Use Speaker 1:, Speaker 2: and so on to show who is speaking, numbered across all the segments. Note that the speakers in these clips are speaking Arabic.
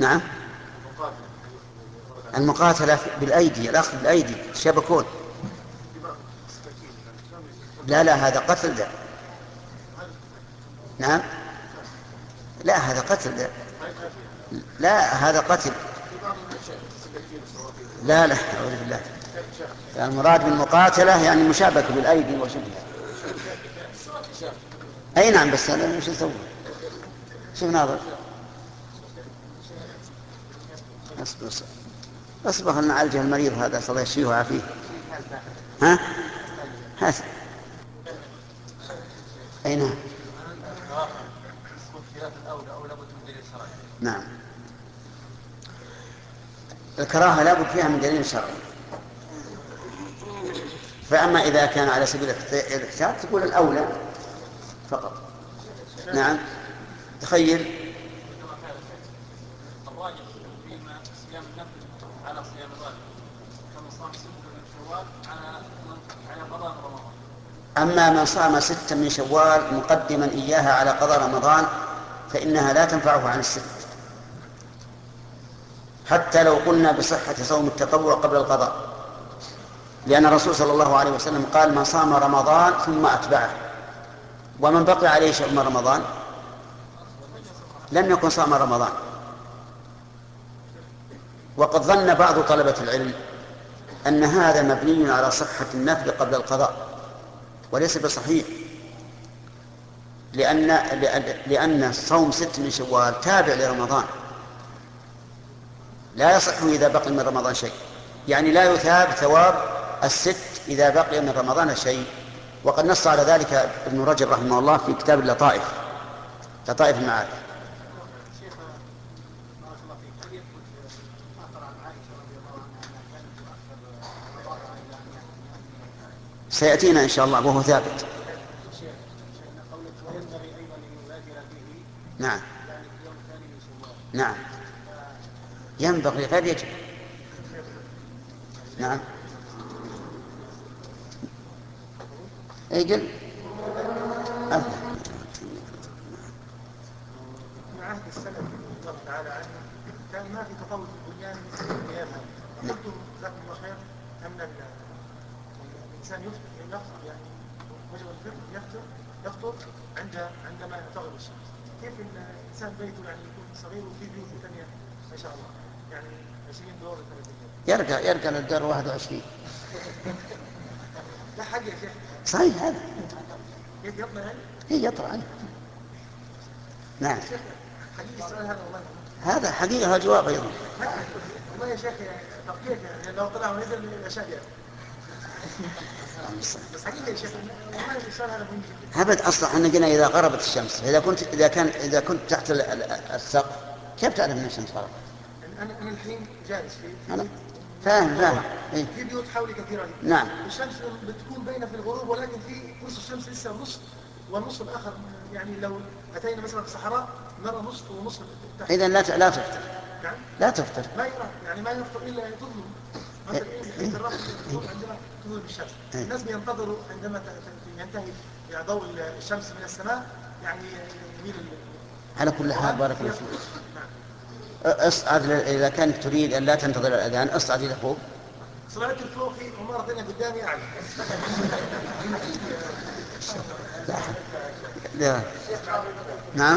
Speaker 1: نعم. المقاتلة بالأيدي، الأخذ بالأيدي، الشبكون. لا هذا قتل ده. نعم. لا هذا قتل ده. لا هذا قتل. لا أعوذ بالله. المراد بالمقاتلة يعني مشابكة بالأيدي وشبهها. أي نعم، بس هذا مش يسوي. شوف ناظر. أصبح أن نعالج المريض هذا، صلى الله يشفيه ويعافيه. ها؟ هات. أي نعم. نعم. الكراهة لا بد فيها من دليل شرعي. فأما إذا كان على سبيل الاحتياط تقول الأولى فقط. نعم. تخيل
Speaker 2: صيام النفل على صيام الواجب، كما صام 6 من شوال على قضاء رمضان.
Speaker 1: أما من صام 6 من شوال مقدما إياها على قضاء رمضان فإنها لا تنفعه عن الست، حتى لو قلنا بصحة صوم التطوع قبل القضاء، لأن الرسول صلى الله عليه وسلم قال: من صام رمضان ثم أتبعه، ومن بقي عليه شيء من رمضان لم يكن صام رمضان. وقد ظن بعض طلبة العلم أن هذا مبني على صحة النفل قبل القضاء، وليس بصحيح، لأن صوم 6 من شوال تابع لرمضان، لا يصح إذا بقي من رمضان شيء، يعني لا يثاب ثواب 6 إذا بقي من رمضان شيء. وقد نص على ذلك ابن رجب رحمه الله في كتاب لطائف المعارف. سيأتينا إن شاء الله وهو ثابت. نعم. نعم. ينبغي غير يجب. نعم. اجل.
Speaker 3: من عهد السلف رضي الله تعالى عنه كان ما في تفاوت في البنيان مثل قيامها. قلتم جزاكم الله خير أن الإنسان يفطر، يعني وجب الفطر يفطر عندما تغرب الشمس. كيف الإنسان بيته يعني يكون صغير وفي بيوت ثانية ما شاء الله يعني 20 دور 30 دور
Speaker 1: يرجع للدار 21.
Speaker 3: لا حاجة يا شيخ.
Speaker 1: صحيح هذا.
Speaker 3: يطلع يعني؟
Speaker 1: هي يطلع عنه. نعم.
Speaker 3: حقيقي السؤال هذا والله.
Speaker 1: هذا حقيقة جواب أيضا.
Speaker 3: والله يا شيخ طب كيف يعني لو طلع ونزل الأشياء يعني. بس حقيقة يا شيخ والله السؤال هذا مهم جدا.
Speaker 1: هبد أصلا احنا قلنا إذا غربت الشمس، إذا كنت تحت السقف كيف تعرف أن الشمس غربت؟
Speaker 3: أنا الحين جالس في
Speaker 1: أنا فاهم.
Speaker 3: إيه؟ في بيوت حولي كثيرة جدا.
Speaker 1: نعم.
Speaker 3: الشمس بتكون باينة في الغروب، ولكن في نص الشمس لسه نص، والنص الآخر يعني لو أتينا مثلا في الصحراء نرى نص ونص تحت.
Speaker 1: إذن لا تفطر.
Speaker 3: يعني؟
Speaker 1: لا تفطر.
Speaker 3: ما يرى يعني ما يفطر إلا تظلم. مثلا عندما تظلم الشمس الناس بينتظروا عندما ينتهي يعني ضوء الشمس من السماء يعني يميل
Speaker 1: على كل حال بارك الله فيك. اصعد إذا كانت تريد أن لا تنتظر الأذان اصعد إلى فوق.
Speaker 3: صعدت الفوق في عمارة ثانية قدامي أعلى.
Speaker 1: لا. نعم.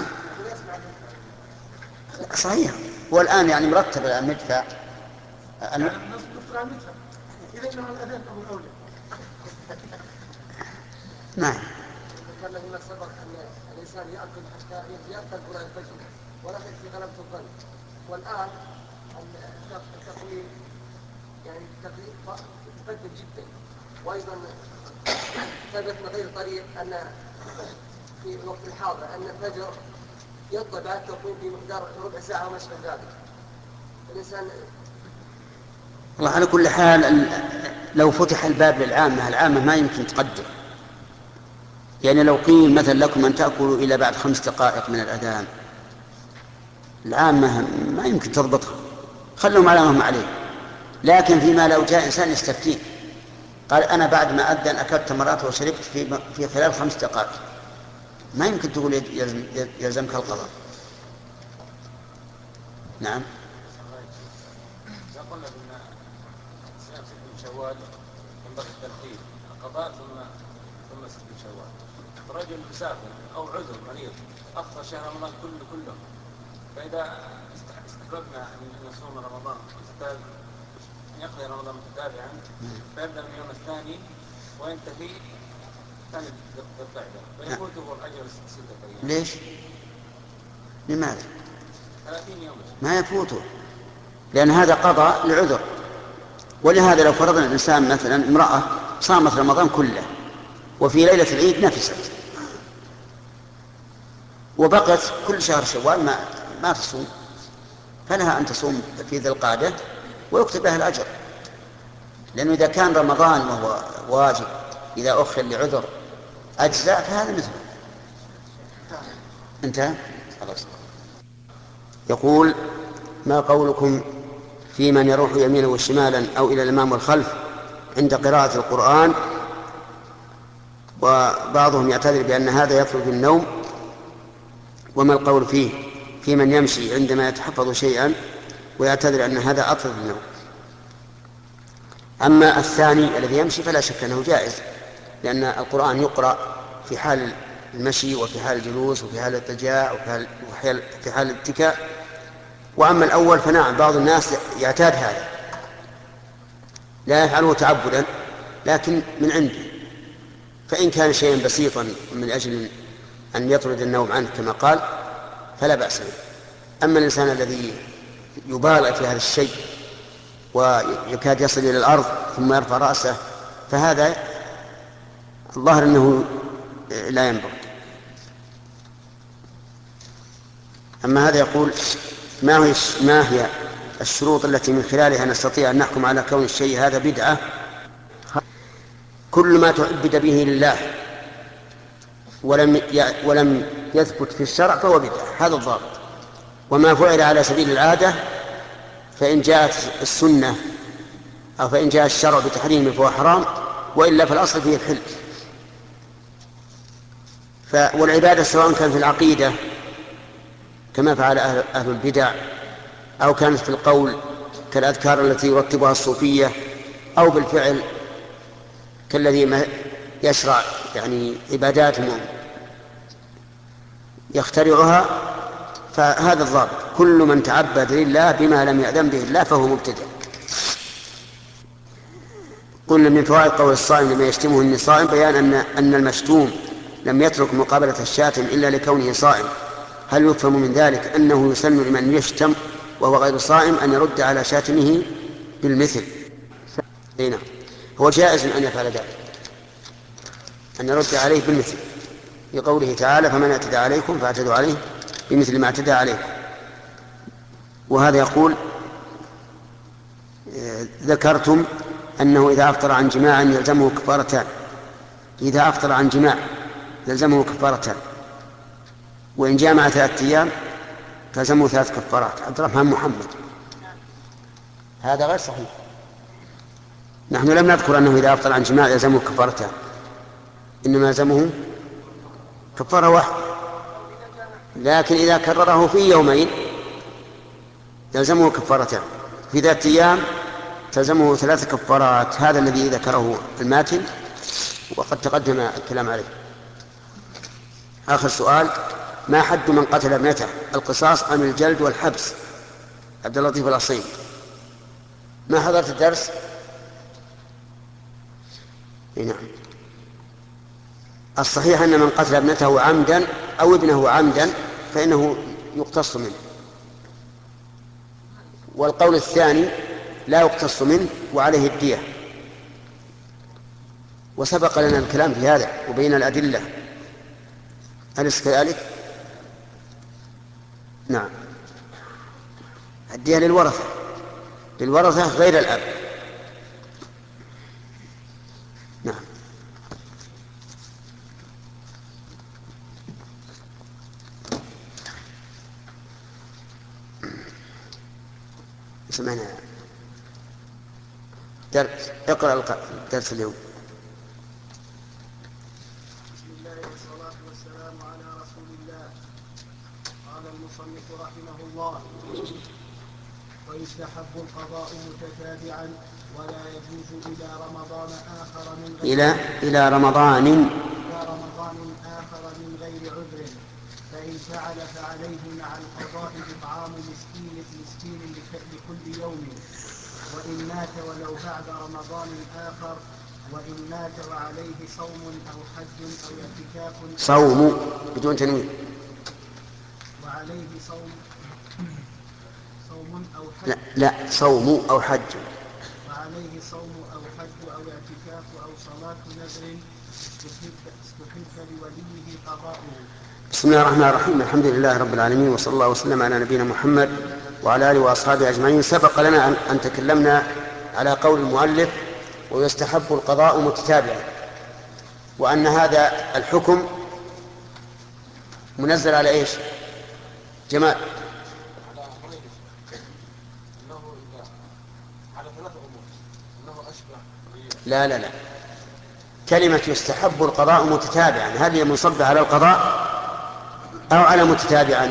Speaker 1: صحيح. والآن يعني مرتب المدفع.
Speaker 3: الناس بتفطر على المدفع. إذا كان الأذان أو الأولى.
Speaker 1: نعم.
Speaker 4: كان لك سبق أن الإنسان يأكل حتى يأكل قرآن الفجر ولا في غلبة الظن، والآن التقويم يعني تقديم متقدم جدا. وأيضا ثبت من غير طريق أن في الوقت الحاضر أن الفجر يطلع بعد التقويم في مقدار ربع ساعة وما أشبه ذلك. الإنسان
Speaker 1: والله على كل حال لو فتح الباب العامة ما يمكن تقدم. يعني لو قيل مثلا لكم أن تأكلوا إلى بعد 5 دقائق من الأذان، العامة ما يمكن تضبطها، خلهم على ما هم عليه. لكن فيما لو جاء إنسان يستفتيك قال أنا بعد ما أذن أكلت تمرات وشربت في خلال 5 دقائق، ما يمكن تقول يلزمك القضاء. نعم.
Speaker 2: إذا قلنا بأن صيام 6 شوال ينبغي الترتيب القضاء ثم 6 شوال. رجل مسافر أو عذر مريض أخر شهر رمضان كله، فإذا استحببنا أن نصوم رمضان أن يقضي رمضان متتابعا فيبدأ من اليوم الثاني وينتهي ثاني ذي القعدة فيفوته أجر 6 أيام.
Speaker 1: ليش؟ لماذا؟
Speaker 2: 30 يوم
Speaker 1: ما يفوته، لأن هذا قضاء لعذر. ولهذا لو فرضنا الإنسان مثلا امرأة صامت رمضان كله وفي ليلة العيد نفست وبقت كل شهر شوال ما تصوم، فلها أن تصوم في ذي القعدة ويكتب لها الأجر، لأنه إذا كان رمضان وهو واجب إذا أخر لعذر أجزاء فهذا مثله. انتهى خلاص. يقول: ما قولكم في من يروح يمينا وشمالا أو إلى الأمام والخلف عند قراءة القرآن، وبعضهم يعتذر بأن هذا يطلب النوم، وما القول فيه في من يمشي عندما يتحفظ شيئا ويعتذر أن هذا أطلب النوم؟ أما الثاني الذي يمشي فلا شك أنه جائز، لأن القرآن يقرأ في حال المشي وفي حال الجلوس وفي حال الضجاع وفي حال الاتكاء. وأما الأول فنعم بعض الناس يعتاد هذا، لا يفعله تعبدا لكن من عنده، فإن كان شيئا بسيطا من أجل أن يطرد النوم عنه كما قال فلا بأس به. أما الإنسان الذي يبالغ في هذا الشيء ويكاد يصل إلى الأرض ثم يرفع رأسه فهذا الظاهر أنه لا ينبغي. أما هذا يقول: ما هي الشروط التي من خلالها نستطيع أن نحكم على كون الشيء هذا بدعة؟ كل ما تعبد به لله ولم يثبت في الشرع فهو بدعة، هذا الضابط. وما فعل على سبيل العادة فإن جاءت السنة أو فإن جاء الشرع بتحريمه فهو حرام، وإلا فالأصل فيه الحل. والعبادة سواء كان في العقيدة كما فعل أهل البدع، أو كانت في القول كالأذكار التي يرتبها الصوفية، أو بالفعل كالذي يشرع يعني عبادات يخترعها، فهذا الضابط: كل من تعبد لله بما لم يأذن به الله فهو مبتدع. قلنا من فوائد قول الصائم لما يشتمه إني صائم بيان أن المشتوم لم يترك مقابلة الشاتم إلا لكونه صائم. هل يفهم من ذلك أنه يسن لمن يشتم وهو غير صائم أن يرد على شاتمه بالمثل؟ نعم، هو جائز أن يفعل ذلك، أن يرد عليه بالمثل، لقوله تعالى: فمن اعتدى عليكم فاعتدوا عليه بمثل ما اعتدى عليكم. وهذا يقول: ذكرتم أنه إذا أفطر عن جماع يلزمه كفارتان. إذا أفطر عن جماع يلزمه كفارتان، وإن جامع 3 أيام تلزمه 3 كفارات. عبد الرحمن محمد، هذا غير صحيح. نحن لم نذكر أنه إذا أفطر عن جماع يلزمه كفارتان، إنما يلزمه كفارة واحدة، لكن إذا كرره في يومين يلزمه كفارتان، في 3 أيام تلزمه 3 كفارات. هذا الذي ذكره الماتن وقد تقدم الكلام عليه. آخر سؤال: ما حد من قتل ابنته؟ القصاص أم الجلد والحبس؟ عبد اللطيف الأصيل. ما حضرت الدرس؟ نعم. الصحيح أن من قتل ابنته عمدا أو ابنه عمدا فإنه يقتص منه، والقول الثاني لا يقتص منه وعليه الدية، وسبق لنا الكلام في هذا وبين الأدلة. أليس كذلك؟ نعم، الدية للورثة غير الأب. نعم. سمعنا درس، اقرأ الدرس اليوم.
Speaker 4: بسم الله والصلاة والسلام على رسول الله. قال المصنف رحمه الله:
Speaker 5: ويستحب القضاء متتابعا ولا يجوز إلى رمضان آخر من غير عذر. فإن فعل فعليه مع القضاء إطعام مسكين لكل يوم، وإن مات ولو بعد رمضان آخر، وإن مات وعليه صوم أو حج أو اعتكاف
Speaker 1: صوم بدون تنوين،
Speaker 5: وعليه صوم أو حج
Speaker 1: لا صوم أو حج،
Speaker 5: وعليه صوم أو حج أو اعتكاف أو صلاة نذر استحب لوليه قضاؤه.
Speaker 1: بسم الله الرحمن الرحيم. الحمد لله رب العالمين، وصلى الله وسلم على نبينا محمد وعلى آله وأصحابه أجمعين. سبق لنا أن تكلمنا على قول المؤلف ويستحب القضاء متتابعا، وأن هذا الحكم منزل على إيش؟ جمال لا كلمة يستحب القضاء متتابعا هل هي منصبة على القضاء أو على متتابعا؟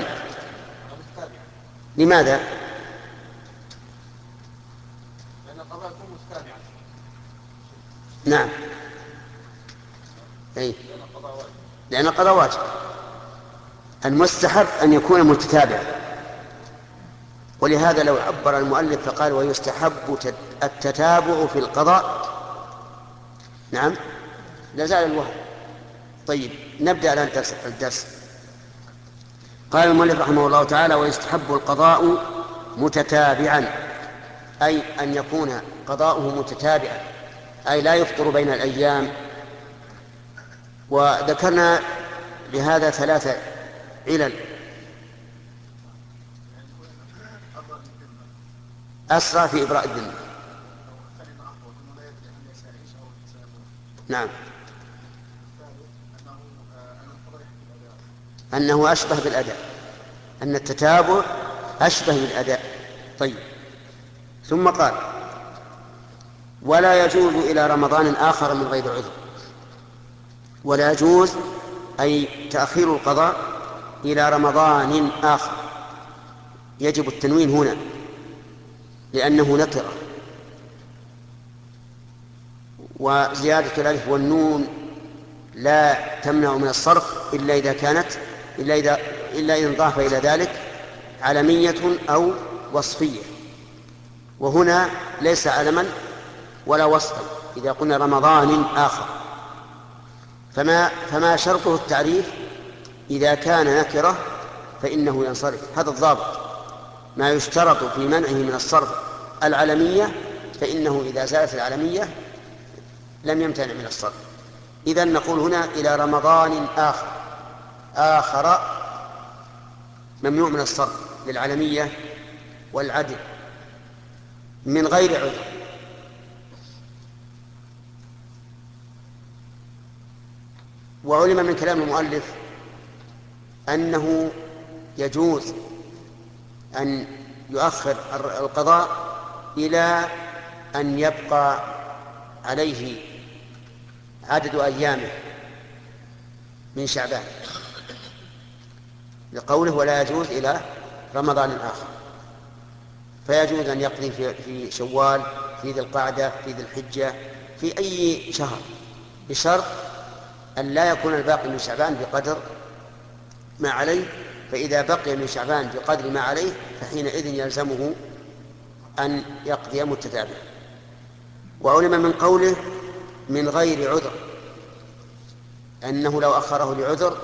Speaker 1: لماذا؟
Speaker 2: لأن القضاء يكون متتابعا.
Speaker 1: نعم لأن القضاء واجب. المستحب أن يكون متتابعا، ولهذا لو عبر المؤلف فقال ويستحب التتابع في القضاء، نعم لازال الوهم. طيب نبدأ الآن الدرس. قال المؤلف رحمه الله تعالى ويستحب القضاء متتابعا، أي أن يكون قضاؤه متتابعا، أي لا يفطر بين الأيام. وذكرنا لهذا 3 علل. أسرع في إبراء الذمة، نعم، أنه أشبه بالأداء، أن التتابع أشبه بالأداء. طيب ثم قال ولا يجوز إلى رمضان آخر من غير عذر. ولا يجوز أي تأخير القضاء إلى رمضان آخر، يجب التنوين هنا لأنه نكرة، وزيادة الألف والنون لا تمنع من الصرف إلا إذا انضاف إلى ذلك علمية أو وصفية، وهنا ليس علما ولا وصفا إذا قلنا رمضان آخر. فما شرطه التعريف؟ إذا كان نكرة فإنه ينصرف. هذا الضابط، ما يشترط في منعه من الصرف العلمية فإنه إذا زالت العلمية لم يمتنع من الصرف. إذن نقول هنا إلى رمضان آخر ممنوع من الصرف للعلمية والعدل من غير عذر. وعلم من كلام المؤلف أنه يجوز أن يؤخر القضاء إلى أن يبقى عليه عدد أيامه من شعبان، لقوله ولا يجوز إلى رمضان آخر. فيجوز أن يقضي في شوال، في ذي القعدة، في ذي الحجة، في أي شهر، بشرط أن لا يكون الباقي من شعبان بقدر ما عليه. فإذا بقي من شعبان بقدر ما عليه فحينئذ يلزمه أن يقضي متتابعا. وعلم من قوله من غير عذر أنه لو أخره لعذر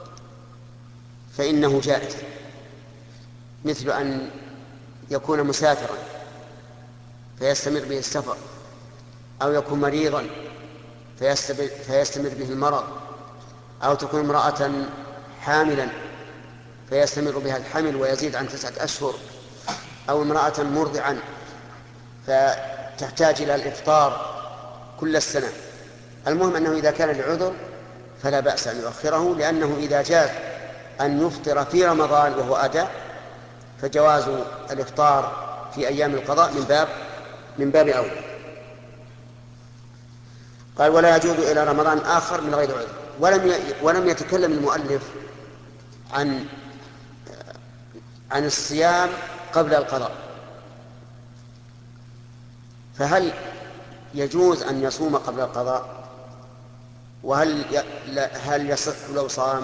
Speaker 1: فإنه جائز، مثل أن يكون مسافرا فيستمر به السفر، أو يكون مريضا فيستمر به المرض، أو تكون امرأة حاملا فيستمر بها الحمل ويزيد عن 9 أشهر، أو امرأة مرضعا فتحتاج إلى الإفطار كل السنة. المهم أنه إذا كان لعذر فلا بأس أن يؤخره، لأنه إذا جاز أن يفطر في رمضان وهو أداء فجواز الإفطار في أيام القضاء من باب أولى. قال ولا يجوز إلى رمضان آخر من غير عذر. ولم يتكلم المؤلف عن الصيام قبل القضاء، فهل يجوز أن يصوم قبل القضاء؟ هل يصح لو صام؟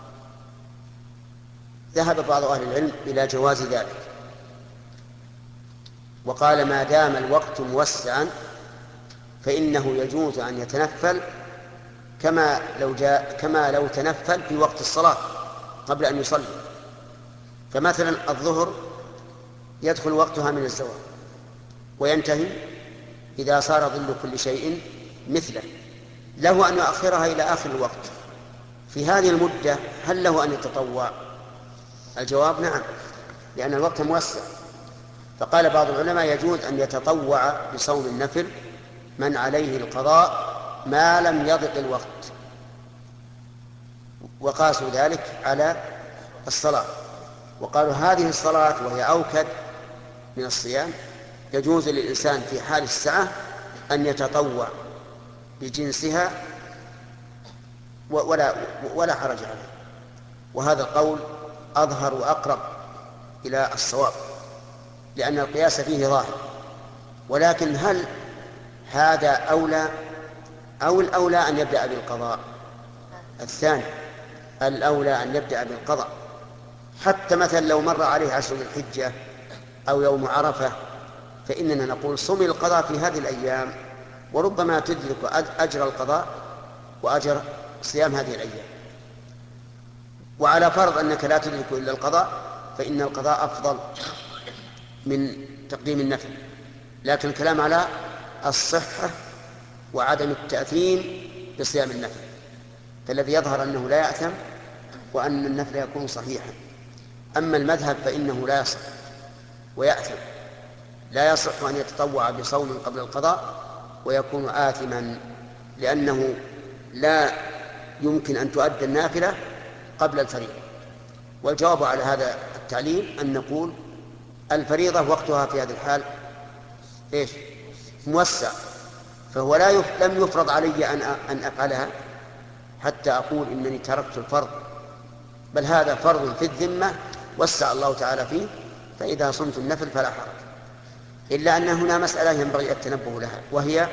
Speaker 1: ذهب بعض أهل العلم إلى جواز ذلك، وقال ما دام الوقت موسعا فإنه يجوز أن يتنفل كما لو تنفل في وقت الصلاة قبل أن يصلي. فمثلا الظهر يدخل وقتها من الزوال وينتهي إذا صار ظل كل شيء مثله، له أن يؤخرها إلى آخر الوقت. في هذه المدة هل له أن يتطوع؟ الجواب نعم، لأن الوقت موسع. فقال بعض العلماء يجوز أن يتطوع بصوم النفل من عليه القضاء ما لم يضق الوقت، وقاسوا ذلك على الصلاة وقالوا هذه الصلاة وهي أوكد من الصيام يجوز للإنسان في حال السعة أن يتطوع بجنسها ولا حرج عليه. وهذا القول أظهر وأقرب إلى الصواب لأن القياس فيه ظاهر. ولكن هل هذا أولى أو الأولى أن يبدأ بالقضاء؟ الثاني، الأولى أن يبدأ بالقضاء. حتى مثلا لو مر عليه 10 ذي الحجة أو يوم عرفة فإننا نقول صم القضاء في هذه الأيام، وربما تدرك أجر القضاء وأجر صيام هذه الأيام. وعلى فرض أنك لا تدرك إلا القضاء فإن القضاء أفضل من تقديم النفل، لكن الكلام على الصحة وعدم التأثيم بصيام النفل، فالذي يظهر أنه لا يأثم وأن النفل يكون صحيحا. أما المذهب فإنه لا يصح ويأثم، لا يصح أن يتطوع بصوم قبل القضاء ويكون آثما، لأنه لا يمكن أن تؤدى النافلة قبل الفريضة. والجواب على هذا التعليل أن نقول الفريضة وقتها في هذه الحال موسع، فهو لم يفرض علي أن أفعلها حتى أقول إنني تركت الفرض، بل هذا فرض في الذمة وسع الله تعالى فيه، فإذا صمت النفل فلا حرج. إلا أن هنا مسألة ينبغي التنبه لها، وهي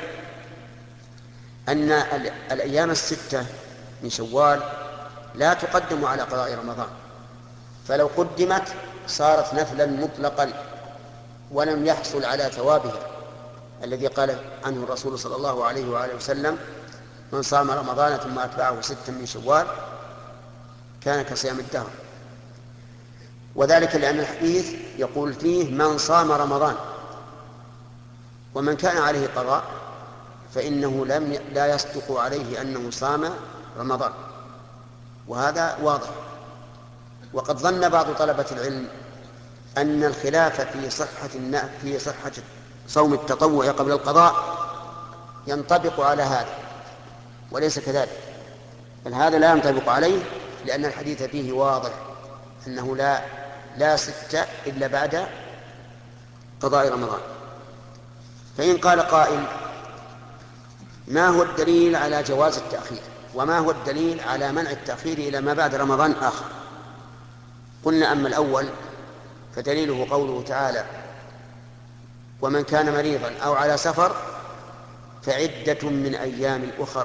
Speaker 1: أن الأيام 6 من شوال لا تقدم على قضاء رمضان، فلو قدمت صارت نفلا مطلقا ولم يحصل على ثوابها الذي قال عنه الرسول صلى الله عليه وآله وسلم من صام رمضان ثم أتبعه 6 من شوال كان كصيام الدهر. وذلك لأن الحديث يقول فيه من صام رمضان، ومن كان عليه قضاء فإنه لا يصدق عليه أنه صام رمضان، وهذا واضح. وقد ظن بعض طلبة العلم أن الخلاف في صحة صوم التطوع قبل القضاء ينطبق على هذا، وليس كذلك، بل هذا لا ينطبق عليه، لأن الحديث فيه واضح أنه لا 6 إلا بعد قضاء رمضان. فإن قال قائل ما هو الدليل على جواز التأخير، وما هو الدليل على منع التأخير إلى ما بعد رمضان آخر؟ قلنا أما الأول فدليله قوله تعالى ومن كان مريضا أو على سفر فعدة من أيام أخر،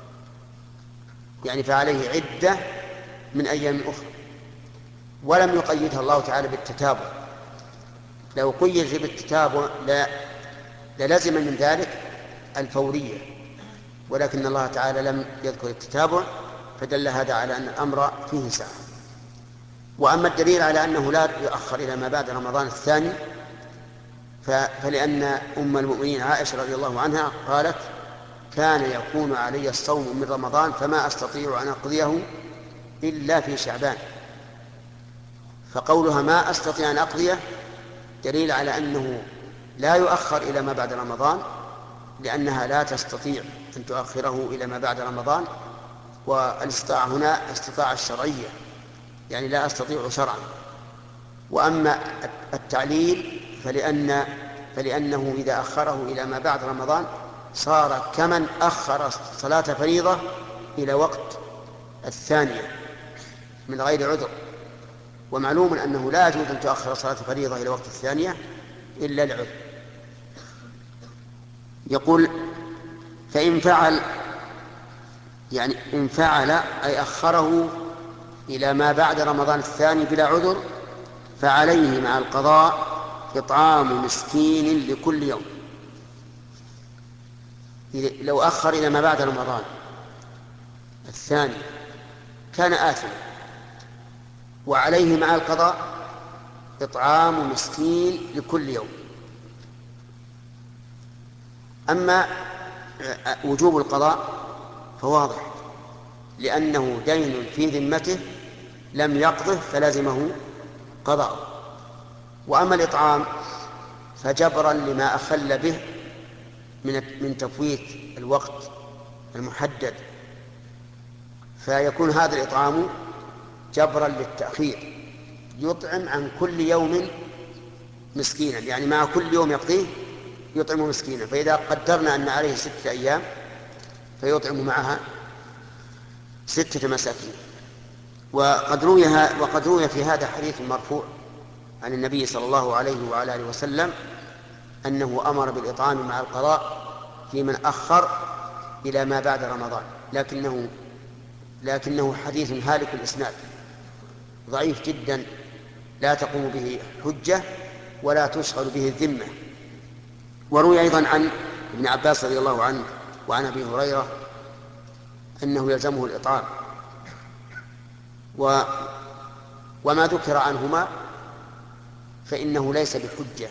Speaker 1: يعني فعليه عدة من أيام أخر، ولم يقيدها الله تعالى بالتتابع. لو قيد بالتتابع للزم من ذلك الفورية، ولكن الله تعالى لم يذكر التتابع، فدل هذا على أن الأمر فيه سعة. وأما الدليل على أنه لا يؤخر إلى ما بعد رمضان الثاني فلأن أم المؤمنين عائشة رضي الله عنها قالت كان يكون علي الصوم من رمضان فما أستطيع أن أقضيه إلا في شعبان، فقولها ما أستطيع أن أقضيه دليل على أنه لا يؤخر إلى ما بعد رمضان، لأنها لا تستطيع أن تؤخره إلى ما بعد رمضان. والاستطاعة هنا استطاعة الشرعية، يعني لا أستطيع شرعا. وأما التعليل فلأنه إذا أخره إلى ما بعد رمضان صار كمن أخر صلاة فريضة إلى وقت الثانية من غير عذر، ومعلوم أنه لا يجوز أن تؤخر صلاة فريضة إلى وقت الثانية إلا العذر. يقول فإن فعل، يعني إن فعل أي أخره إلى ما بعد رمضان الثاني بلا عذر فعليه مع القضاء إطعام مسكين لكل يوم. لو أخر إلى ما بعد رمضان الثاني كان آثما، وعليه مع القضاء إطعام مسكين لكل يوم. أما وجوب القضاء فواضح، لأنه دين في ذمته لم يقضه فلازمه قضاء. وأما الإطعام فجبرا لما أخل به من تفويت الوقت المحدد، فيكون هذا الإطعام جبرا للتأخير، يطعم عن كل يوم مسكينا، يعني مع كل يوم يقضيه يطعم مسكينا. فإذا قدرنا أن عليه 6 أيام فيطعم معها 6 مساكين. وقد روي في هذا حديث مرفوع عن النبي صلى الله عليه وعلى آله وسلم أنه أمر بالإطعام مع القضاء في من أخر إلى ما بعد رمضان، لكنه حديث هالك الإسناد ضعيف جدا، لا تقوم به حجة ولا تشغل به الذمة. وروي أيضا عن ابن عباس رضي الله عنه وعن أبي هريرة أنه يلزمه الإطعام، وما ذكر عنهما فإنه ليس بحجة،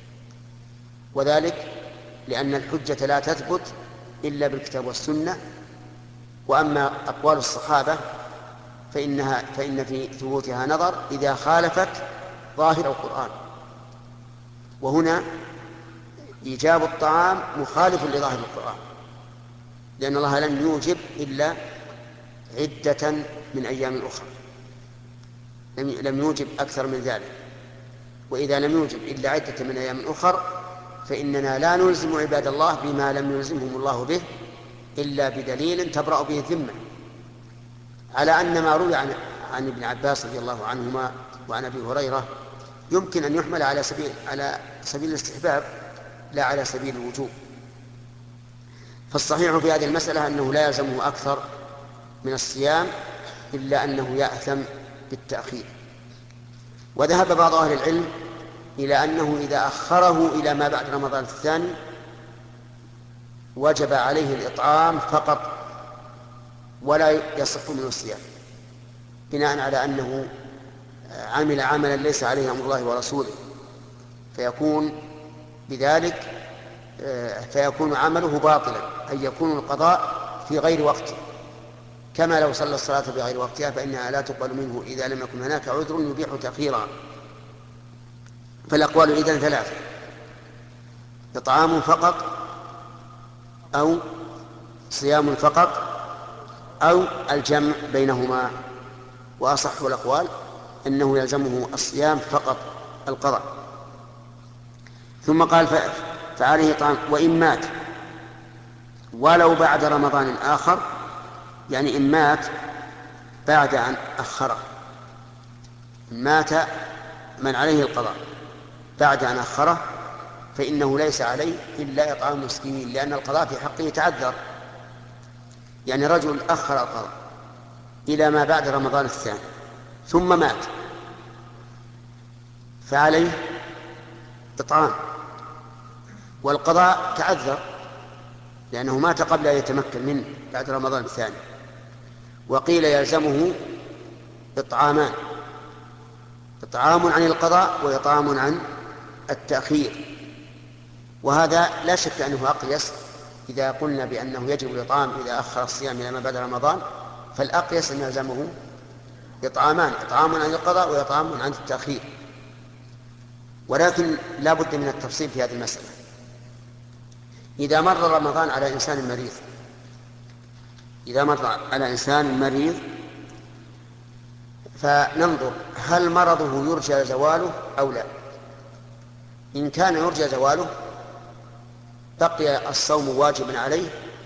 Speaker 1: وذلك لأن الحجة لا تثبت إلا بالكتاب والسنة. وأما أقوال الصحابة فإن في ثبوتها نظر إذا خالفت ظاهر القرآن، وهنا إيجاب الطعام مخالف لظاهر القرآن، لأن الله لم يوجب إلا عدة من أيام أخرى، لم يوجب أكثر من ذلك. وإذا لم يوجب إلا عدة من أيام أخر فإننا لا نلزم عباد الله بما لم يلزمهم الله به إلا بدليل تبرأ به الذمة، على أن ما روي عن ابن عباس رضي الله عنهما وعن أبي هريرة يمكن أن يحمل على سبيل الاستحباب لا على سبيل الوجوب. فالصحيح في هذه المسألة أنه لا يلزمه أكثر من الصيام إلا أنه يأثم بالتأخير. وذهب بعض أهل العلم إلى أنه إذا أخره إلى ما بعد رمضان الثاني وجب عليه الإطعام فقط ولا يصح منه الصيام، بناء على أنه عمل عملا ليس عليه أمر الله ورسوله، فيكون بذلك عمله باطلا، أي يكون القضاء في غير وقته، كما لو صلى الصلاة بغير وقتها فإنها لا تقبل منه إذا لم يكن هناك عذر يبيح تأخيرها. فالأقوال إذن 3: إطعام فقط، أو صيام فقط، أو الجمع بينهما. وأصح الأقوال أنه يلزمه الصيام فقط القضاء. ثم قال فعليه إطعام وإن مات ولو بعد رمضان آخر، يعني إن مات بعد أن أخره، مات من عليه القضاء بعد أن أخره فإنه ليس عليه إلا إطعام مسكين، لأن القضاء في حقه تعذر. يعني رجل أخر القضاء إلى ما بعد رمضان الثاني ثم مات فعليه إطعام، والقضاء تعذر لأنه مات قبل أن يتمكن منه بعد رمضان الثاني. وقيل يلزمه إطعامان: إطعام عن القضاء وإطعام عن التأخير. وهذا لا شك أنه أقيس. إذا قلنا بأنه يجب الإطعام إذا أخر الصيام إلى ما بعد رمضان، فالأقيس أن يلزمه إطعامان: إطعام عن القضاء وإطعام عن التأخير. ولكن لا بد من التفصيل في هذه المسألة. إذا مر رمضان على إنسان مريض، فننظر هل مرضه يرجى زواله أو لا. إن كان يرجى زواله بقي الصوم واجبا عليه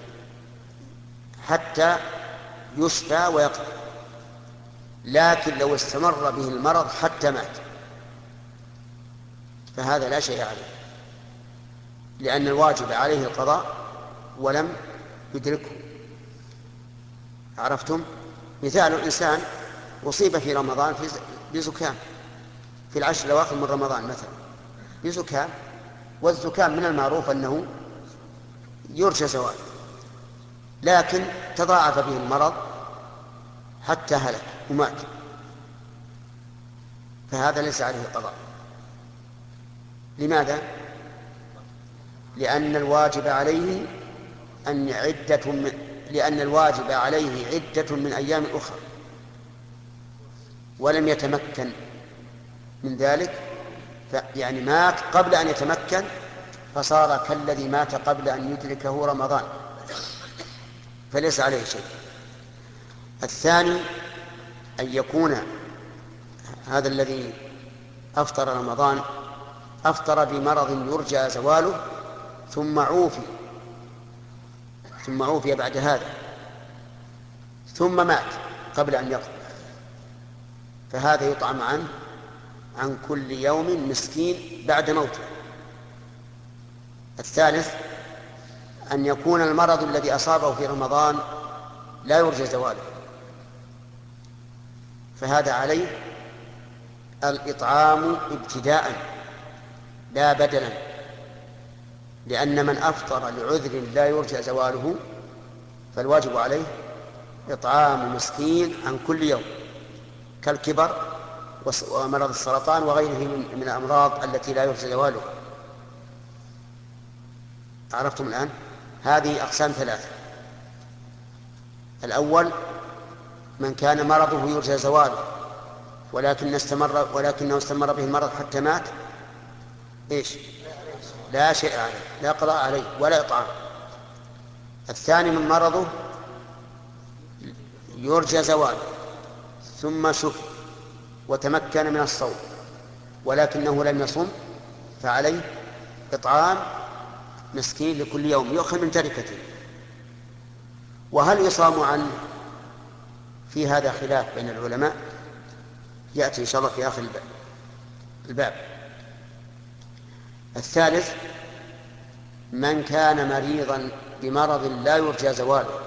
Speaker 1: حتى يشفى ويقضى، لكن لو استمر به المرض حتى مات فهذا لا شيء عليه. لأن الواجب عليه القضاء ولم يدركه. عرفتم؟ مثال الإنسان أصيب في رمضان بزكام في العشر الأواخر من رمضان مثلا بزكام، والزكام من المعروف أنه يرجى زواله، لكن تضاعف به المرض حتى هلك ومات، فهذا ليس عليه قضاء. لماذا؟ لأن الواجب عليه عدة من أيام أخرى، ولم يتمكن من ذلك، يعني مات قبل أن يتمكن، فصار كالذي مات قبل أن يدركه رمضان، فليس عليه شيء. الثاني أن يكون هذا الذي أفطر رمضان أفطر بمرض يرجى زواله ثم عوفي بعد هذا، ثم مات قبل أن يقضي، فهذا يطعم عن كل يوم مسكين بعد موته. الثالث أن يكون المرض الذي أصابه في رمضان لا يرجى زواله، فهذا عليه الإطعام ابتداء لا بدلا، لأن من أفطر لعذر لا يرجى زواله فالواجب عليه إطعام مسكين عن كل يوم، كالكبر ومرض السرطان وغيره من الأمراض التي لا يرجى زواله. عرفتم الآن؟ هذه أقسام ثلاثة. الأول من كان مرضه يرجى زواله ولكنه استمر به المرض حتى مات، لا شيء عليه، لا قضاء عليه ولا إطعام. الثاني من مرضه يرجى زواله ثم شفي وتمكن من الصوم ولكنه لم يصم، فعليه إطعام مسكين لكل يوم يؤخذ من تركته. وهل يصام عنه؟ في هذا خلاف بين العلماء، يأتي إن شاء الله في آخر الباب. الثالث من كان مريضا بمرض لا يرجى زواله،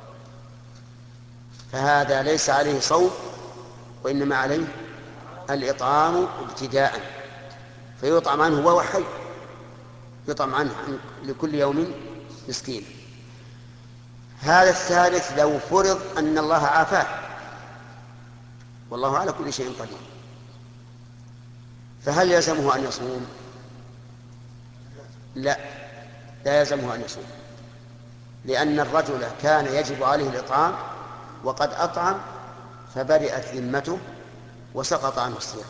Speaker 1: فهذا ليس عليه صوم وإنما عليه الإطعام ابتداء، فيطعم عنه وهو حي، يطعم عنه لكل يوم مسكين. هذا الثالث لو فرض أن الله عافاه، والله على كل شيء قدير، فهل يلزمه أن يصوم؟ لا يلزمه أن يصوم، لأن الرجل كان يجب عليه الإطعام وقد أطعم فبرئت ذمته وسقط عنه الصيام.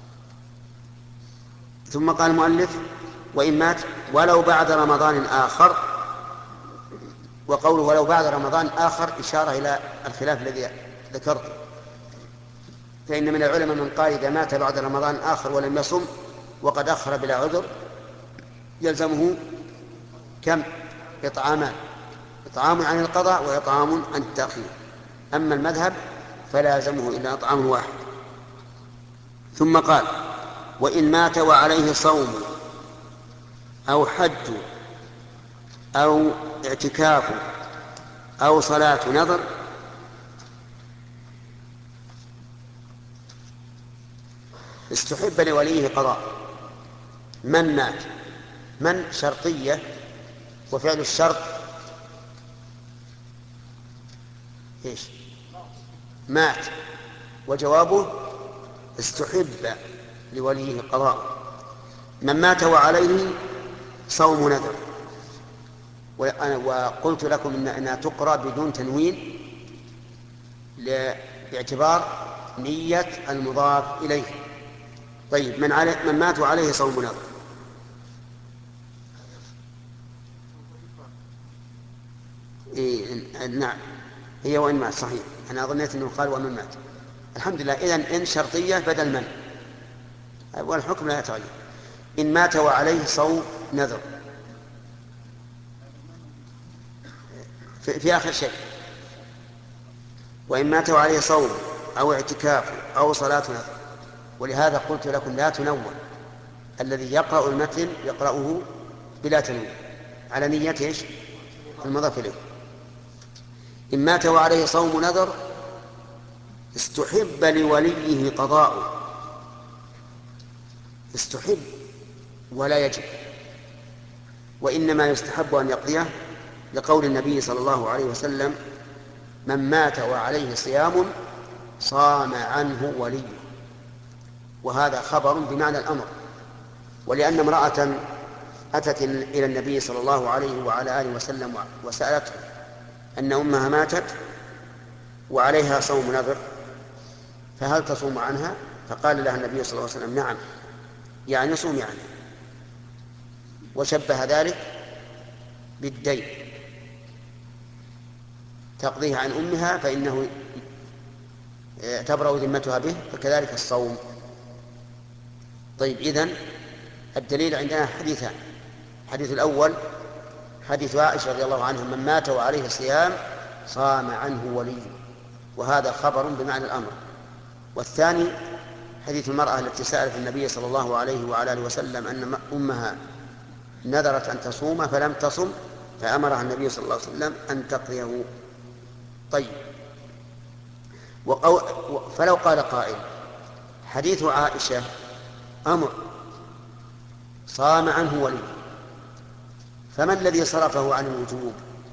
Speaker 1: ثم قال المؤلف وإن مات ولو بعد رمضان آخر، وقوله ولو بعد رمضان آخر إشارة إلى الخلاف الذي ذكرته، فإن من العلماء من قال إذا مات بعد رمضان آخر ولم يصم وقد أخر بلا عذر يلزمه كم؟ إطعامان، إطعام عن القضاء وإطعام عن التأخير. أما المذهب فلا يلزمه إلا إطعام واحد. ثم قال وإن مات وعليه صوم أو حج أو اعتكاف أو صلاة نذر استحب لوليه قضاء من مات. من شرطية وفعل الشرط مات، وجوابه استحب لوليه قضاء من مات وعليه صوم نذر. وقلت لكم أنها تقرأ بدون تنوين باعتبار نية المضاف إليه. طيب من مات وعليه صوم نذر، نعم هي وإن مات، صحيح، أنا ظنيت أنه قال ومن مات. الحمد لله، إذن إن شرطية بدل من، والحكم لا يتغير. إن مات وعليه صوم نذر في آخر شيء، وإن مات وعليه صوم أو اعتكاف أو صلاة نذر. ولهذا قلت لكم لا تنون، الذي يقرأ المتن يقرأه بلا تنوين على نية إيش؟ المضاف إليه. إن مات وعليه صوم نذر استحب لوليه قضاء، استحب ولا يجب، وإنما يستحب أن يقضيه لقول النبي صلى الله عليه وسلم: من مات وعليه صيام صام عنه وليه. وهذا خبر بمعنى الأمر، ولأن امرأة أتت إلى النبي صلى الله عليه وعلى آله وسلم وسألته أن أمها ماتت وعليها صوم نذر فهل تصوم عنها؟ فقال لها النبي صلى الله عليه وسلم: نعم، يعني صومي عنها. وشبه ذلك بالدين، تقضيه عن أمها فإنه تبرأ ذمتها به، فكذلك الصوم. طيب، إذن الدليل عندنا حديثان: الحديث الأول حديث عائشة رضي الله عنها: من مات وعليه صيام صام عنه وليه، وهذا خبر بمعنى الأمر. والثاني حديث المرأة التي سألت النبي صلى الله عليه وعلى آله وسلم أن أمها نذرت أن تصوم فلم تصم فأمرها النبي صلى الله عليه وسلم أن تقضيه. طيب، فلو قال قائل: حديث عائشة أمر صام عنه وليه، فما الذي صرفه عن الوجوب؟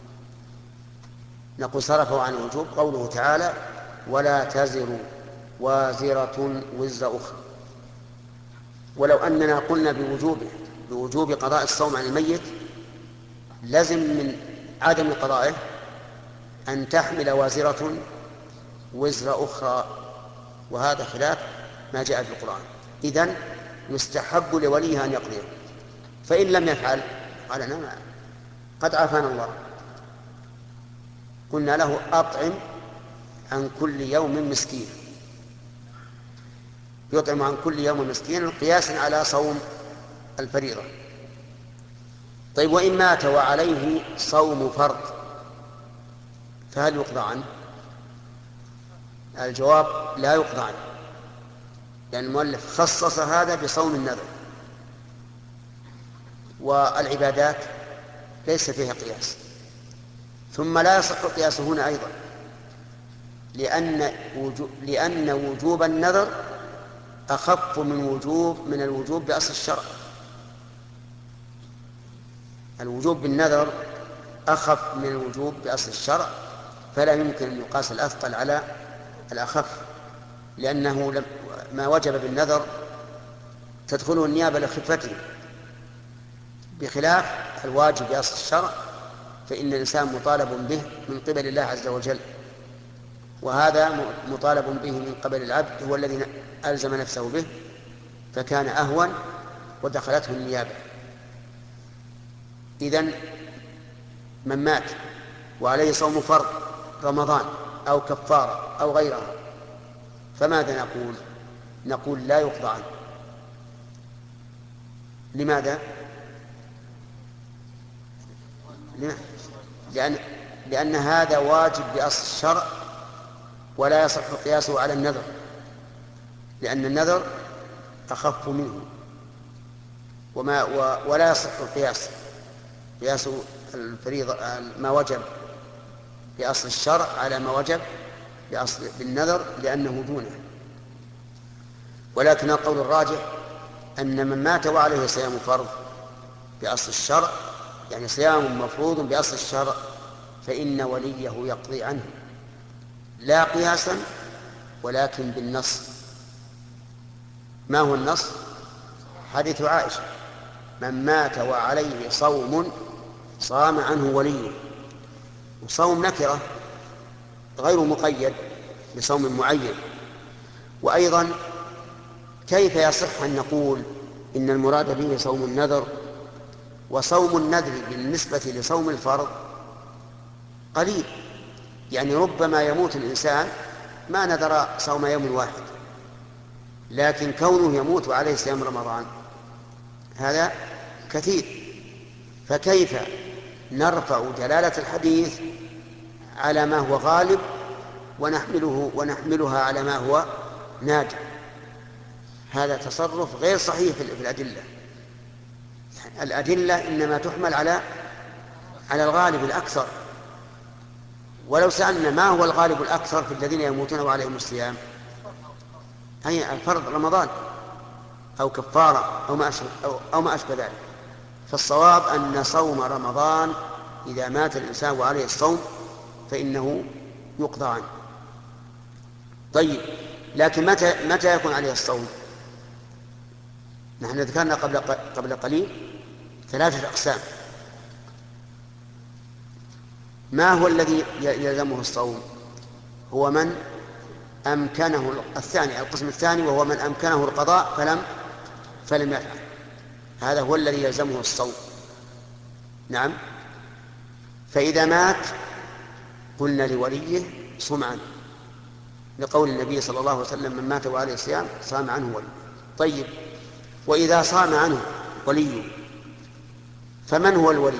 Speaker 1: نقول صرفه عن الوجوب قوله تعالى: ولا تزر وازرة وزر أخرى. ولو أننا قلنا بوجوب قضاء الصوم عن الميت، لزم من عدم قضائه أن تحمل وازرة وزر أخرى، وهذا خلاف ما جاء في القرآن. إذن يستحب لوليها أن يقضيه، فإن لم يفعل قال: نعم، قد عافانا الله. قلنا له: أطعم عن كل يوم مسكين، يطعم عن كل يوم مسكين قياسا على صوم الفريضة. طيب، وإن مات وعليه صوم فرض فهل يقضى عنه؟ الجواب: لا يقضى عنه، لأن المؤلف خصص هذا بصوم النذر، والعبادات ليس فيها قياس. ثم لا يصح القياس هنا أيضا، لأن وجوب النذر أخف من الوجوب بأصل الشرع. الوجوب بالنذر أخف من الوجوب بأصل الشرع، فلا يمكن أن يقاس الأثقل على الأخف، لأنه ما وجب بالنذر تدخله النيابة لخفته، بخلاف الواجب بأصل الشرع فإن الإنسان مطالب به من قبل الله عز وجل، وهذا مطالب به من قبل العبد، هو الذي ألزم نفسه به فكان أهون ودخلته النيابة. إذن من مات وعليه صوم فرض رمضان أو كفارة أو غيرها فماذا نقول؟ نقول: لا يقضى عنه. لماذا؟ لأن هذا واجب بأصل الشرع ولا يصح قياسه على النذر، لأن النذر أخف منه، ولا يصح قياس الفريضة ما وجب بأصل الشرع على ما وجب بالنذر لأنه دونه. ولكن القول الراجح أن من مات وعليه صيام فرض بأصل الشرع، يعني صيام مفروض بأصل الشرع، فإن وليه يقضي عنه لا قياسا ولكن بالنص. ما هو النص؟ حديث عائشة: من مات وعليه صوم صام عنه وليه. وصوم نكرة غير مقيد بصوم معين. وأيضا كيف يصح أن نقول إن المراد به صوم النذر، وصوم النذر بالنسبة لصوم الفرض قليل؟ يعني ربما يموت الإنسان ما نذر صوم يوم واحد، لكن كونه يموت وعليه صيام رمضان هذا كثير. فكيف نرفع دلالة الحديث على ما هو غالب ونحملها على ما هو نادر؟ هذا تصرف غير صحيح في الأدلة. الأدلة إنما تحمل على الغالب الأكثر. ولو سألنا ما هو الغالب الأكثر في الذين يموتون وعليهم الصيام، هي الفرض رمضان أو كفارة أو ما أشبه ذلك. فالصواب أن صوم رمضان إذا مات الإنسان وعليه الصوم فإنه يقضى عنه. طيب، لكن متى يكون عليه الصوم؟ نحن ذكرنا قبل قليل 3 أقسام. ما هو الذي يلزمه الصوم؟ هو من أمكنه القسم الثاني، وهو من أمكنه القضاء فلم يفعل، هذا هو الذي يلزمه الصوم. نعم. فإذا مات قلنا لوليه صم عنه، لقول النبي صلى الله عليه وسلم من مات وعليه الصيام صام عنه وليه. طيب، وإذا صام عنه وليه فمن هو الولي؟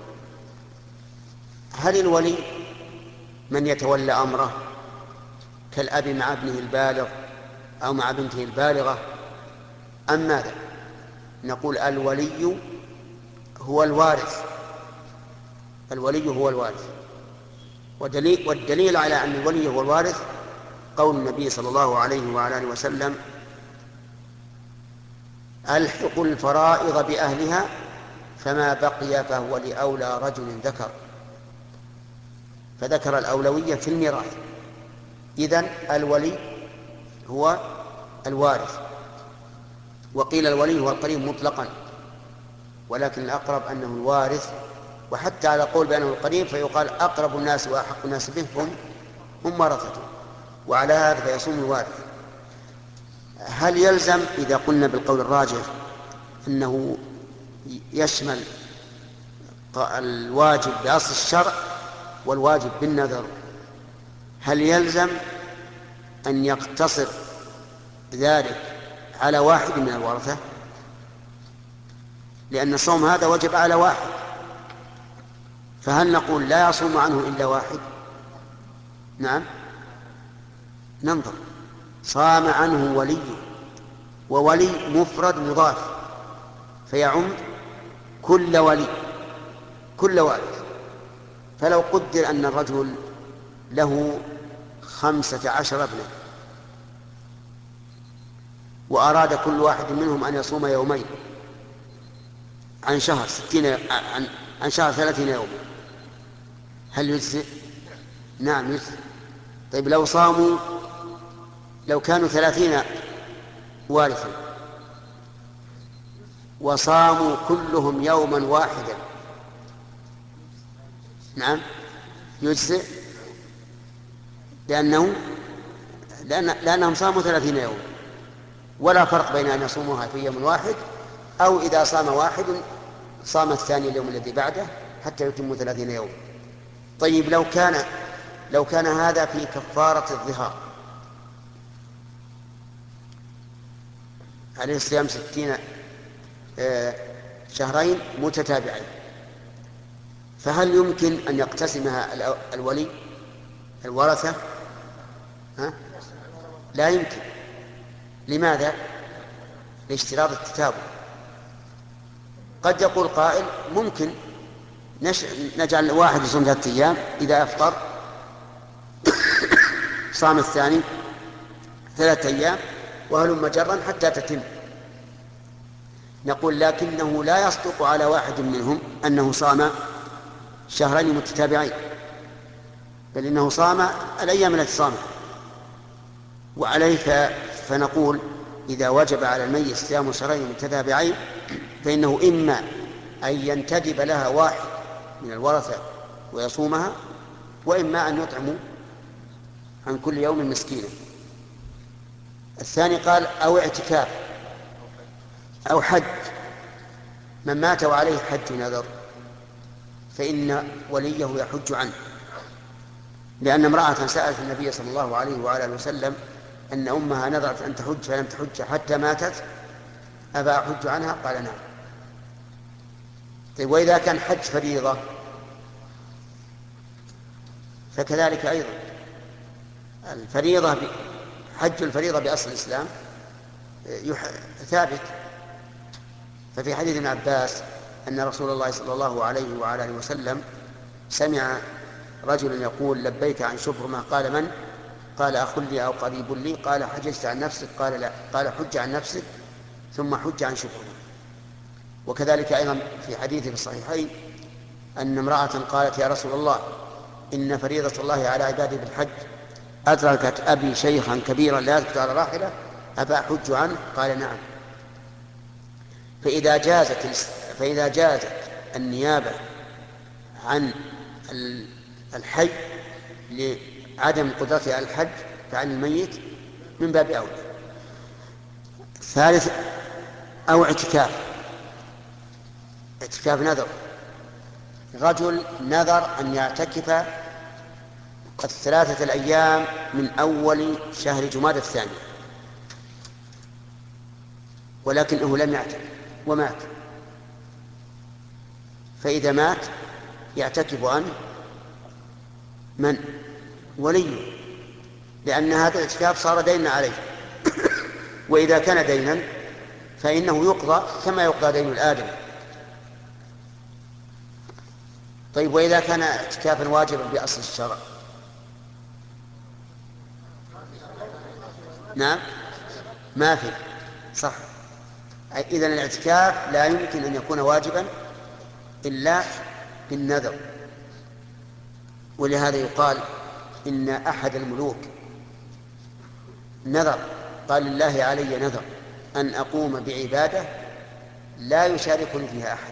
Speaker 1: هل الولي من يتولى أمره كالأب مع ابنه البالغ أو مع بنته البالغة أم ماذا؟ نقول الولي هو الوارث. الولي هو الوارث، والدليل على أن الولي هو الوارث قول النبي صلى الله عليه وعلى آله وسلم ألحق الفرائض بأهلها فما بقي فهو لأولى رجل ذكر، فذكر الأولوية في الميراث. إذن الولي هو الوارث. وقيل الولي هو القريب مطلقا، ولكن الأقرب أنه الوارث، وحتى على قول بأنه القريب فيقال أقرب الناس وأحق الناس به هم ورثته، وعلى هذا فيصوم الوارث. هل يلزم إذا قلنا بالقول الراجح أنه يشمل الواجب بأصل الشرع والواجب بالنذر، هل يلزم أن يقتصر ذلك على واحد من الورثة؟ لأن الصوم هذا وجب على واحد، فهل نقول لا يصوم عنه إلا واحد؟ نعم، ننظر. صام عنه ولي، وولي مفرد مضاف فيعم كل ولي، كل وارث. فلو قدر أن الرجل له 15 ابنا وأراد كل واحد منهم أن يصوم يومين عن شهر 30 يوم، هل يجزئ؟ نعم يجزئ. طيب لو كانوا 30 وارثا وصاموا كلهم يوما واحدا، نعم يجزئ، لأنهم صاموا 30 يوم، ولا فرق بين أن يصوموها في يوم واحد أو إذا صام واحد صام الثاني اليوم الذي بعده حتى يتموا 30 يوم. طيب، لو كان هذا في كفارة الظهار، عليه الصيام 60 شهرين متتابعين، فهل يمكن أن يقتسمها الولي الورثة؟ لا يمكن. لماذا؟ لاشتراط التتابع. قد يقول قائل ممكن نجعل واحد يصوم 3 أيام، إذا أفطر صام الثاني 3 أيام وهلم جرا حتى تتم. نقول لكنه لا يصدق على واحد منهم أنه صام شهرين متتابعين، بل إنه صام الأيام التي صامها. وعليه فنقول إذا وجب على الميت صيام شهرين متتابعين فإنه إما أن ينتدب لها واحد من الورثة ويصومها، وإما أن يطعم عن كل يوم مسكينا. الثاني قال أو اعتكاف أو حج. من مات وعليه حج نذر فإن وليه يحج عنه، لأن امرأة سألت النبي صلى الله عليه وعلى آله وسلم أن أمها نذرت أن تحج فلم تحج حتى ماتت، أبا أحج عنها؟ قال نعم. طيب، وإذا كان حج فريضة فكذلك أيضا حج الفريضة بأصل الإسلام ثابت. ففي حديث ابن عباس أن رسول الله صلى الله عليه وعلى آله وسلم سمع رجلا يقول لبيك عن شبرمة. قال من؟ قال أخ لي أو قريب لي. قال حججت عن نفسك؟ قال لا. قال حج عن نفسك ثم حج عن شبرمة. وكذلك أيضا في حديث في الصحيحين أن امرأة قالت يا رسول الله إن فريضة الله على عباده بالحج أدركت أبي شيخا كبيرا لا يثبت على راحلة أفأحج عنه؟ قال نعم. فإذا جازت النيابة عن الحي لعدم قدرته على الحج فعن الميت من باب أولى. ثالث أو اعتكاف نذر. رجل نذر أن يعتكف 3 أيام من أول شهر جمادى الثاني، ولكنه لم يعتكف ومات. فإذا مات يعتكف عنه من؟ وليه، لأن هذا الاعتكاف صار دينا عليه. وإذا كان دينا فإنه يقضى كما يقضى دين الآدمي. طيب وإذا كان اعتكافا واجبا بأصل الشرع؟ نعم ما في صح. إذن الاعتكاف لا يمكن أن يكون واجبا إلا بالنذر. ولهذا يقال إن أحد الملوك نذر، قال لله علي نذر أن أقوم بعبادة لا يشاركني فيها أحد.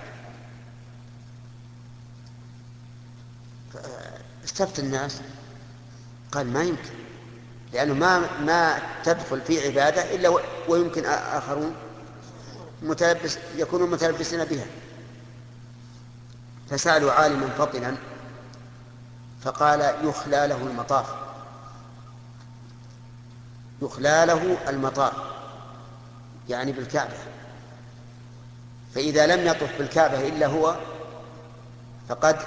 Speaker 1: استفتى الناس قال ما يمكن، لأنه ما تدخل في عبادة إلا ويمكن آخرون يكونون متلبسين بها. فسألوا عالما فطنا فقال يخلى له المطاف يعني بالكعبة. فإذا لم يطف بالكعبة إلا هو فقد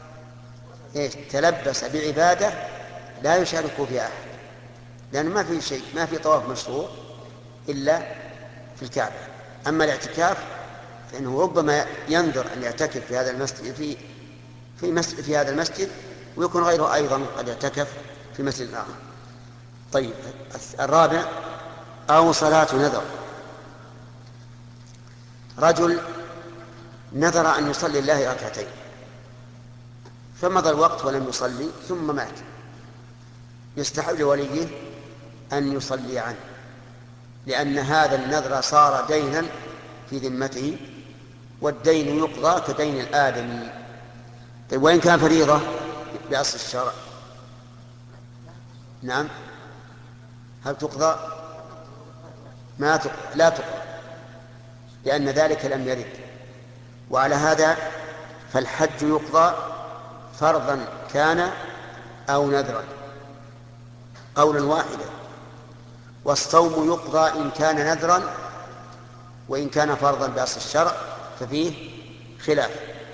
Speaker 1: تلبس بعبادة لا يشارك فيها أحد، لأنه ما في طواف مشروع إلا في الكعبة. أما الاعتكاف فإنه ربما ينذر أن يعتكف في هذا المسجد في هذا المسجد، ويكون غيره أيضا قد يعتكف في مسجد آخر. طيب الرابع أو صلاة نذر. رجل نذر أن يصلي الله ركعتين فمضى الوقت ولم يصلي ثم مات. يستحب لوليه أن يصلي عنه، لأن هذا النذر صار دينا في ذمته، والدين يقضى كدين الآدمي. طيب وإن كان فريضة بأصل الشرع؟ نعم. هل تقضى؟ لا تقضى، لأن ذلك لم يرد. وعلى هذا فالحج يقضى فرضا كان أو نذرا قولا واحدا، والصوم يقضى إن كان نذرا، وإن كان فرضا بأصل الشرع ففيه خلاف.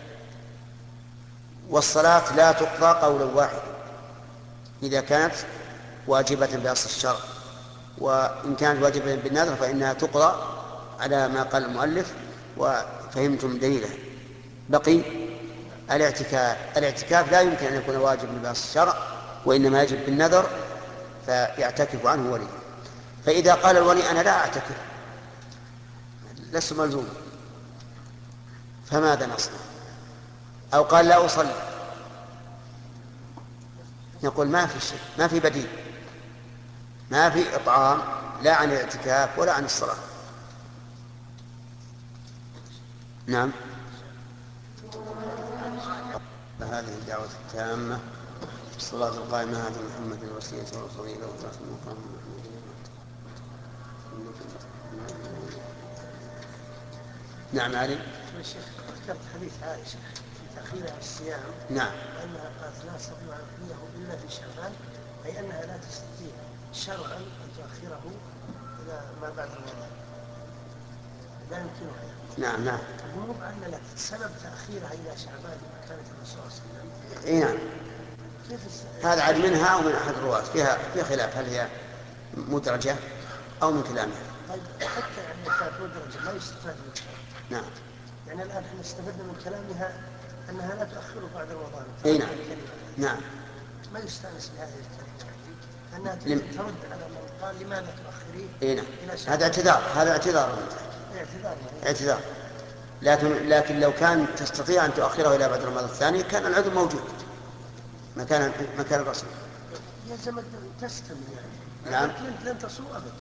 Speaker 1: والصلاة لا تقضى قولا واحدا إذا كانت واجبة بأصل الشرع، وإن كانت واجبة بالنذر فإنها تقضى على ما قال المؤلف وفهمتم دليله. بقي الاعتكاف لا يمكن أن يكون واجبا بأصل الشرع، وإنما يجب بالنذر فيعتكف عنه ولي. فإذا قال الولي أنا لا أعتكف لست ملزوم فماذا نصنع؟ أو قال لا أصلي، نقول ما في شيء، ما في بديل، ما في إطعام لا عن الاعتكاف ولا عن الصلاة. نعم. هذه الدعوة التامة الصلاة القائمة هذه محمد الوسيلة والفضيلة وترك المقام محمود. نعم علي.
Speaker 3: الشيخ ذكرت حديث عائشة في تأخيرها الصيام.
Speaker 1: نعم.
Speaker 3: وأنها قالت لا أستطيع أن أقضيه إلا في شعبان، أي أنها لا تستطيع شرعا أن تؤخره إلى ما بعد رمضان، لا يمكنها.
Speaker 1: نعم نعم.
Speaker 3: المهم أن لك سبب تأخيرها إلى شعبان كانت الرسول صلى الله عليه وسلم.
Speaker 1: إيه نعم. هذا عاد منها أو من أحد الرواة فيها خلاف، هل هي مدرجة أو من كلامها.
Speaker 3: طيب حتى يعني كانت مدرجة ما يستفاد منها.
Speaker 1: نعم.
Speaker 3: يعني الآن احنا استفدنا من كلامها أنها لا تؤخره بعد رمضان.
Speaker 1: اي نعم. نعم.
Speaker 3: ما يستانس بهذه الكلمة أنها ترد على من قال لماذا تؤخرين.
Speaker 1: اي نعم. هذا اعتذار، هذا اعتذار. اعتذار. لكن لو كان تستطيع أن تؤخره إلى بعد رمضان الثاني كان العذر موجود مكان الرسول.
Speaker 3: يا زمن تستمر يعني.
Speaker 1: نعم.
Speaker 3: لن تصوم أبدا.